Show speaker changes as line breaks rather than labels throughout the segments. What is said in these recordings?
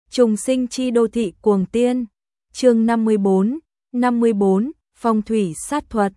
Trùng sinh chi đô thị cuồng tiên. Chương 54, phong thủy sát thuật.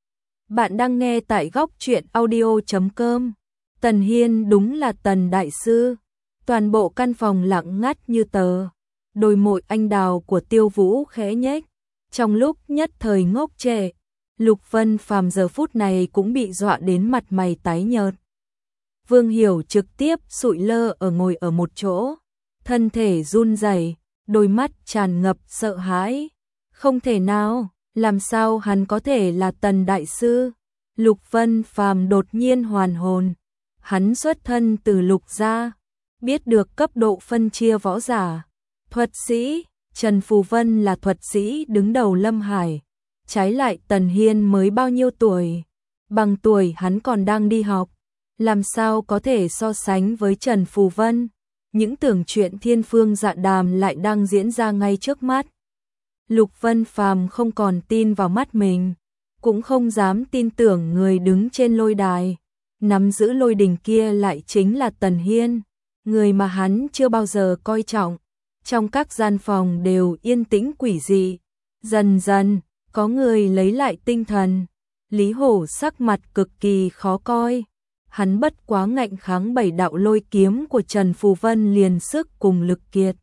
Bạn đang nghe tại góc truyện audio.com. Tần Hiên đúng là Tần đại sư. Toàn bộ căn phòng lặng ngắt như tờ. Đôi môi anh đào của Tiêu Vũ khẽ nhếch, trong lúc nhất thời ngốc trệ. Lục Vân Phàm giờ phút này cũng bị dọa đến mặt mày tái nhợt. Vương Hiểu trực tiếp sụi lơ ngồi ở một chỗ, thân thể run rẩy, đôi mắt tràn ngập sợ hãi. Không thể nào, làm sao hắn có thể là Tần đại sư? Lục Vân Phàm đột nhiên hoàn hồn. Hắn xuất thân từ Lục gia, biết được cấp độ phân chia võ giả. Thuật sĩ, Trần Phù Vân là thuật sĩ đứng đầu Lâm Hải. Trái lại Tần Hiên mới bao nhiêu tuổi? Bằng tuổi hắn còn đang đi học. Làm sao có thể so sánh với Trần Phù Vân? Những tưởng chuyện thiên phương dạ đàm lại đang diễn ra ngay trước mắt. Lục Vân Phàm không còn tin vào mắt mình, cũng không dám tin tưởng người đứng trên lôi đài. Nắm giữ lôi đình kia lại chính là Tần Hiên, người mà hắn chưa bao giờ coi trọng. Trong các gian phòng đều yên tĩnh quỷ dị. Dần dần, có người lấy lại tinh thần. Lý Hổ sắc mặt cực kỳ khó coi. Hắn bất quá ngạnh kháng 7 đạo lôi kiếm của Trần Phù Vân liền sức cùng lực kiệt.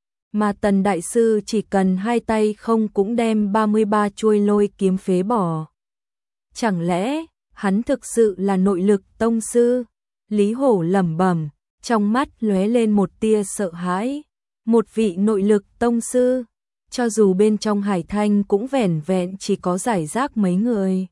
Mà Tần đại sư chỉ cần 2 tay không cũng đem 33 chuôi lôi kiếm phế bỏ. Chẳng lẽ hắn thực sự là nội lực tông sư? Lý Hổ lẩm bẩm, trong mắt lóe lên một tia sợ hãi. Một vị nội lực tông sư, cho dù bên trong Hải Thanh cũng vẻn vẹn chỉ có giải rác mấy người.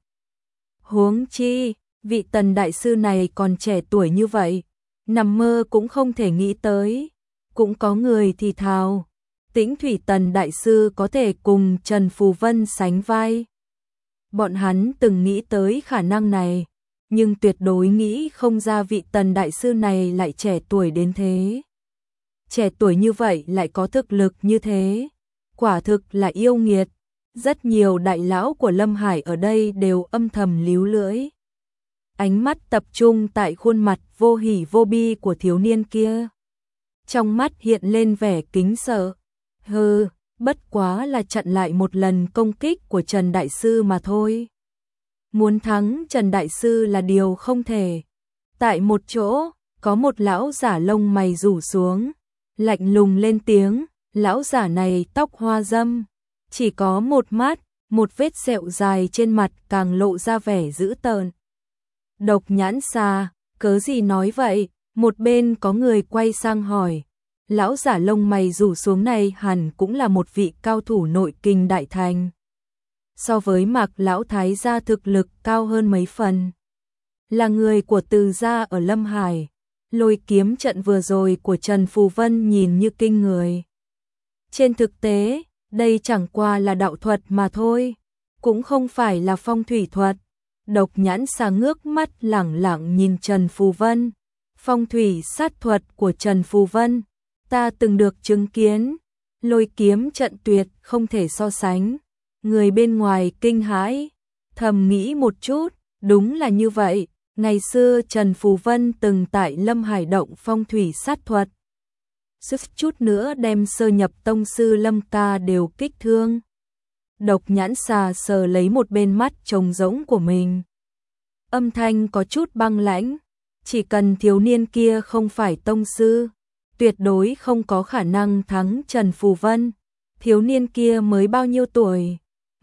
Huống chi, vị Tần đại sư này còn trẻ tuổi như vậy, nằm mơ cũng không thể nghĩ tới. Cũng có người thì thào, Tĩnh Thủy Tần đại sư có thể cùng Trần Phù Vân sánh vai. Bọn hắn từng nghĩ tới khả năng này, nhưng tuyệt đối nghĩ không ra vị Tần đại sư này lại trẻ tuổi đến thế. Trẻ tuổi như vậy lại có thực lực như thế, quả thực là yêu nghiệt. Rất nhiều đại lão của Lâm Hải ở đây đều âm thầm líu lưỡi. Ánh mắt tập trung tại khuôn mặt vô hỉ vô bi của thiếu niên kia. Trong mắt hiện lên vẻ kính sợ. Hừ, bất quá là chặn lại một lần công kích của Trần đại sư mà thôi. Muốn thắng Trần đại sư là điều không thể. Tại một chỗ, có một lão giả lông mày rủ xuống, lạnh lùng lên tiếng. Lão giả này tóc hoa râm, chỉ có một mắt, một vết sẹo dài trên mặt càng lộ ra vẻ dữ tợn. Độc Nhãn Xà, cớ gì nói vậy? Một bên có người quay sang hỏi. Lão giả lông mày rủ xuống này hẳn cũng là một vị cao thủ nội kinh đại thành. So với Mạc lão thái gia thực lực cao hơn mấy phần. Là người của Từ gia ở Lâm Hải. Lôi kiếm trận vừa rồi của Trần Phù Vân nhìn như kinh người. Trên thực tế, đây chẳng qua là đạo thuật mà thôi, cũng không phải là phong thủy thuật. Độc Nhãn Xà ngước mắt lẳng lặng nhìn Trần Phù Vân. Phong thủy sát thuật của Trần Phù Vân, ta từng được chứng kiến. Lôi kiếm trận tuyệt không thể so sánh. Người bên ngoài kinh hãi, thầm nghĩ một chút, đúng là như vậy. Ngày xưa Trần Phù Vân từng tại Lâm Hải động phong thủy sát thuật, sức chút nữa đem sơ nhập tông sư Lâm ca đều kích thương. Độc Nhãn Xà sờ lấy một bên mắt trống rỗng của mình. Âm thanh có chút băng lãnh, chỉ cần thiếu niên kia không phải tông sư, tuyệt đối không có khả năng thắng Trần Phù Vân. Thiếu niên kia mới bao nhiêu tuổi?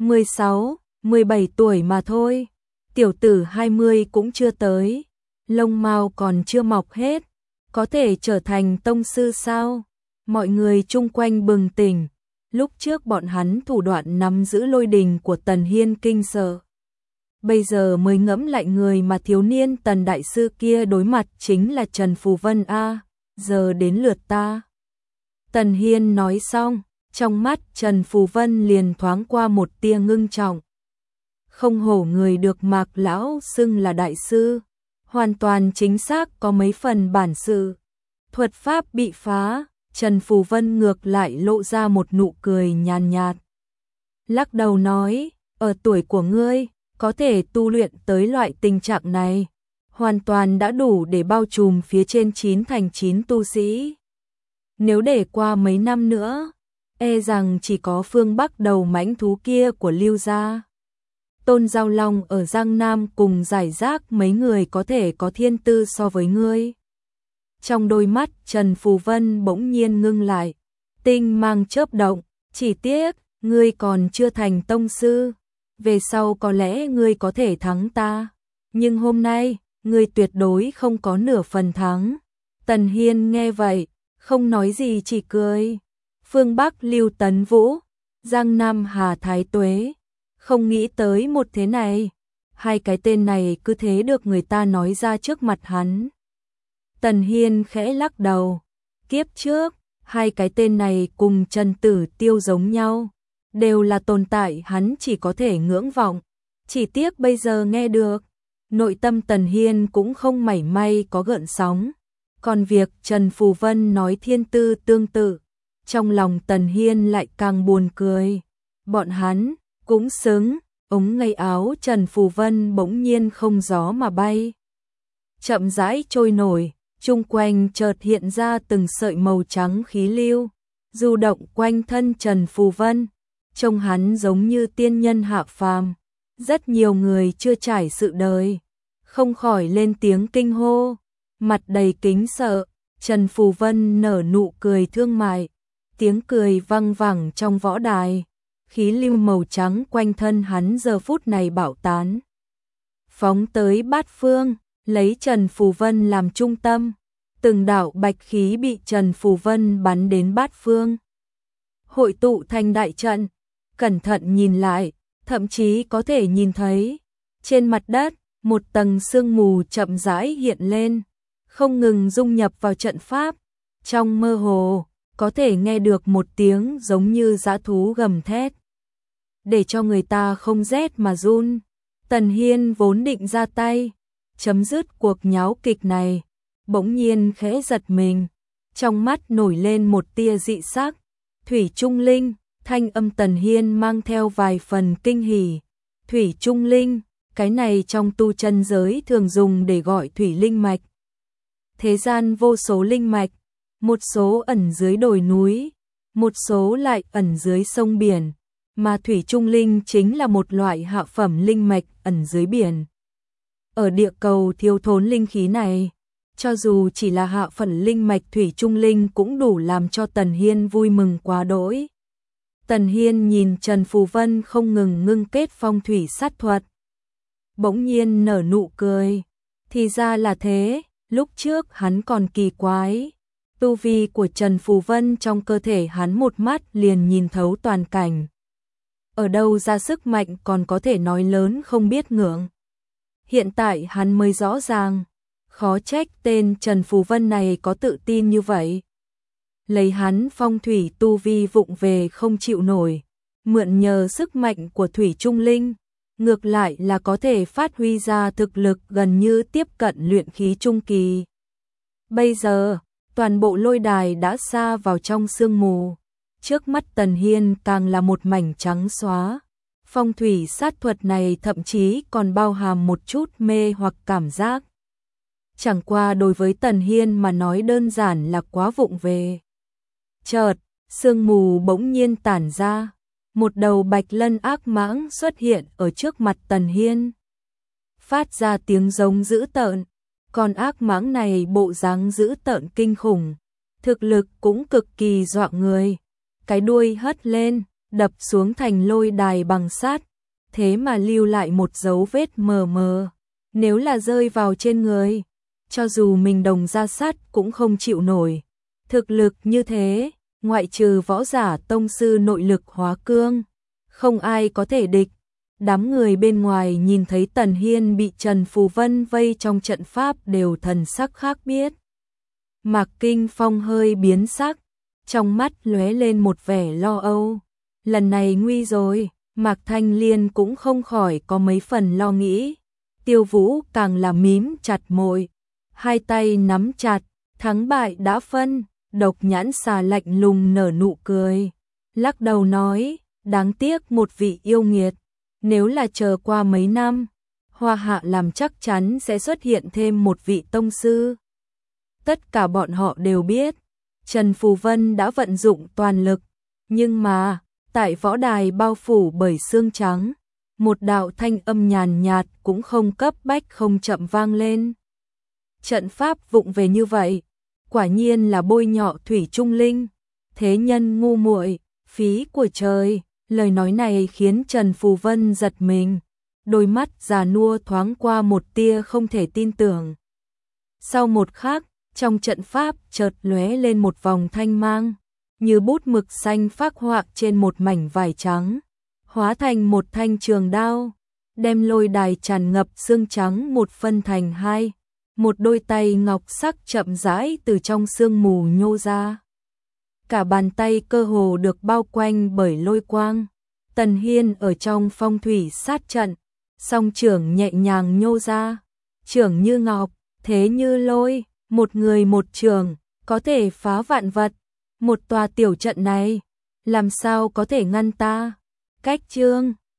16, 17 tuổi mà thôi. Tiểu tử 20 cũng chưa tới, lông mao còn chưa mọc hết, có thể trở thành tông sư sao? Mọi người chung quanh bừng tỉnh, lúc trước bọn hắn thủ đoạn nắm giữ lôi đình của Tần Hiên kinh sợ. Bây giờ mới ngẫm lại người mà thiếu niên Tần đại sư kia đối mặt chính là Trần Phù Vân a, giờ đến lượt ta. Tần Hiên nói xong, trong mắt Trần Phù Vân liền thoáng qua một tia ngưng trọng. Không hổ người được Mạc lão xưng là đại sư, hoàn toàn chính xác có mấy phần bản sự. Thuật pháp bị phá, Trần Phù Vân ngược lại lộ ra một nụ cười nhàn nhạt. Lắc đầu nói, ở tuổi của ngươi, có thể tu luyện tới loại tình trạng này, hoàn toàn đã đủ để bao trùm phía trên 9 thành 9 tu sĩ. Nếu để qua mấy năm nữa, e rằng chỉ có phương Bắc đầu mãnh thú kia của Lưu gia. Tôn Giao Long ở Giang Nam cùng giải rác mấy người có thể có thiên tư so với ngươi. Trong đôi mắt Trần Phù Vân bỗng nhiên ngưng lại, tinh mang chớp động, chỉ tiếc, ngươi còn chưa thành tông sư, về sau có lẽ ngươi có thể thắng ta, nhưng hôm nay, ngươi tuyệt đối không có nửa phần thắng. Tần Hiên nghe vậy, không nói gì chỉ cười. Phương Bắc Lưu Tấn Vũ, Giang Nam Hà Thái Tuế, không nghĩ tới một thế này, hai cái tên này cứ thế được người ta nói ra trước mặt hắn. Tần Hiên khẽ lắc đầu, kiếp trước, hai cái tên này cùng Trần Tử Tiêu giống nhau, đều là tồn tại hắn chỉ có thể ngưỡng vọng, chỉ tiếc bây giờ nghe được, nội tâm Tần Hiên cũng không mảy may có gợn sóng, còn việc Trần Phù Vân nói thiên tư tương tự, trong lòng Tần Hiên lại càng buồn cười, bọn hắn cũng xứng, ống ngay áo Trần Phù Vân bỗng nhiên không gió mà bay, chậm rãi trôi nổi. Chung quanh chợt hiện ra từng sợi màu trắng khí lưu, du động quanh thân Trần Phù Vân, trông hắn giống như tiên nhân hạ phàm. Rất nhiều người chưa trải sự đời, không khỏi lên tiếng kinh hô, mặt đầy kính sợ. Trần Phù Vân nở nụ cười thương mại, tiếng cười vang vẳng trong võ đài, khí lưu màu trắng quanh thân hắn giờ phút này bạo tán, phóng tới bát phương. Lấy Trần Phù Vân làm trung tâm, từng đạo bạch khí bị Trần Phù Vân bắn đến bát phương, hội tụ thành đại trận. Cẩn thận nhìn lại, thậm chí có thể nhìn thấy trên mặt đất một tầng sương mù chậm rãi hiện lên, không ngừng dung nhập vào trận pháp. Trong mơ hồ, có thể nghe được một tiếng giống như dã thú gầm thét, để cho người ta không rét mà run. Tần Hiên vốn định ra tay chấm dứt cuộc nháo kịch này, bỗng nhiên khẽ giật mình, trong mắt nổi lên một tia dị sắc. Thủy Trung Linh, thanh âm Tần Hiên mang theo vài phần kinh hỉ. Thủy Trung Linh, cái này trong tu chân giới thường dùng để gọi thủy linh mạch. Thế gian vô số linh mạch, một số ẩn dưới đồi núi, một số lại ẩn dưới sông biển, mà Thủy Trung Linh chính là một loại hạ phẩm linh mạch ẩn dưới biển. Ở địa cầu thiếu thốn linh khí này, cho dù chỉ là hạ phẩm linh mạch Thủy Trung Linh cũng đủ làm cho Tần Hiên vui mừng quá đỗi. Tần Hiên nhìn Trần Phù Vân không ngừng ngưng kết phong thủy sát thuật, bỗng nhiên nở nụ cười. Thì ra là thế, lúc trước hắn còn kỳ quái, tu vi của Trần Phù Vân trong cơ thể hắn một mắt liền nhìn thấu toàn cảnh. Ở đâu ra sức mạnh còn có thể nói lớn không biết ngượng. Hiện tại hắn mới rõ ràng, khó trách tên Trần Phù Vân này có tự tin như vậy. Lấy hắn phong thủy tu vi vụng về không chịu nổi, mượn nhờ sức mạnh của Thủy Trung Linh, ngược lại là có thể phát huy ra thực lực gần như tiếp cận luyện khí trung kỳ. Bây giờ, toàn bộ lôi đài đã sa vào trong sương mù, trước mắt Tần Hiên càng là một mảnh trắng xóa. Phong thủy sát thuật này thậm chí còn bao hàm một chút mê hoặc cảm giác. Chẳng qua đối với Tần Hiên mà nói đơn giản là quá vụng về. Chợt, sương mù bỗng nhiên tản ra, một đầu bạch lân ác mãng xuất hiện ở trước mặt Tần Hiên. Phát ra tiếng giống dữ tợn, con ác mãng này bộ dáng dữ tợn kinh khủng, thực lực cũng cực kỳ dọa người. Cái đuôi hất lên, đập xuống thành lôi đài bằng sắt, thế mà lưu lại một dấu vết mờ mờ. Nếu là rơi vào trên người, cho dù mình đồng ra sắt cũng không chịu nổi. Thực lực như thế, ngoại trừ võ giả tông sư nội lực hóa cương, không ai có thể địch. Đám người bên ngoài nhìn thấy Tần Hiên bị Trần Phù Vân vây trong trận pháp đều thần sắc khác biết. Mạc Kinh Phong hơi biến sắc, trong mắt lóe lên một vẻ lo âu. Lần này nguy rồi, Mạc Thanh Liên cũng không khỏi có mấy phần lo nghĩ. Tiêu Vũ càng là mím chặt môi, hai tay nắm chặt, thắng bại đã phân. Độc Nhãn Xà lạnh lùng nở nụ cười, lắc đầu nói, đáng tiếc một vị yêu nghiệt, nếu là chờ qua mấy năm, Hoa Hạ làm chắc chắn sẽ xuất hiện thêm một vị tông sư. Tất cả bọn họ đều biết, Trần Phù Vân đã vận dụng toàn lực, nhưng mà, tại võ đài bao phủ bởi sương trắng, một đạo thanh âm nhàn nhạt cũng không cấp bách không chậm vang lên. Trận pháp vụng về như vậy, quả nhiên là bôi nhọ thủy trung linh, thế nhân ngu muội, phí của trời. Lời nói này khiến Trần Phù Vân giật mình, đôi mắt già nua thoáng qua một tia không thể tin tưởng. Sau một khắc, trong trận pháp chợt lóe lên một vòng thanh mang, như bút mực xanh phác họa trên một mảnh vải trắng, hóa thành một thanh trường đao, đem lôi đài tràn ngập xương trắng một phân thành hai, một đôi tay ngọc sắc chậm rãi từ trong sương mù nhô ra. Cả bàn tay cơ hồ được bao quanh bởi lôi quang. Tần Hiên ở trong phong thủy sát trận, song trưởng nhẹ nhàng nhô ra, trưởng như ngọc, thế như lôi, một người một trường, có thể phá vạn vật. Một tòa tiểu trận này, làm sao có thể ngăn ta? Cách chương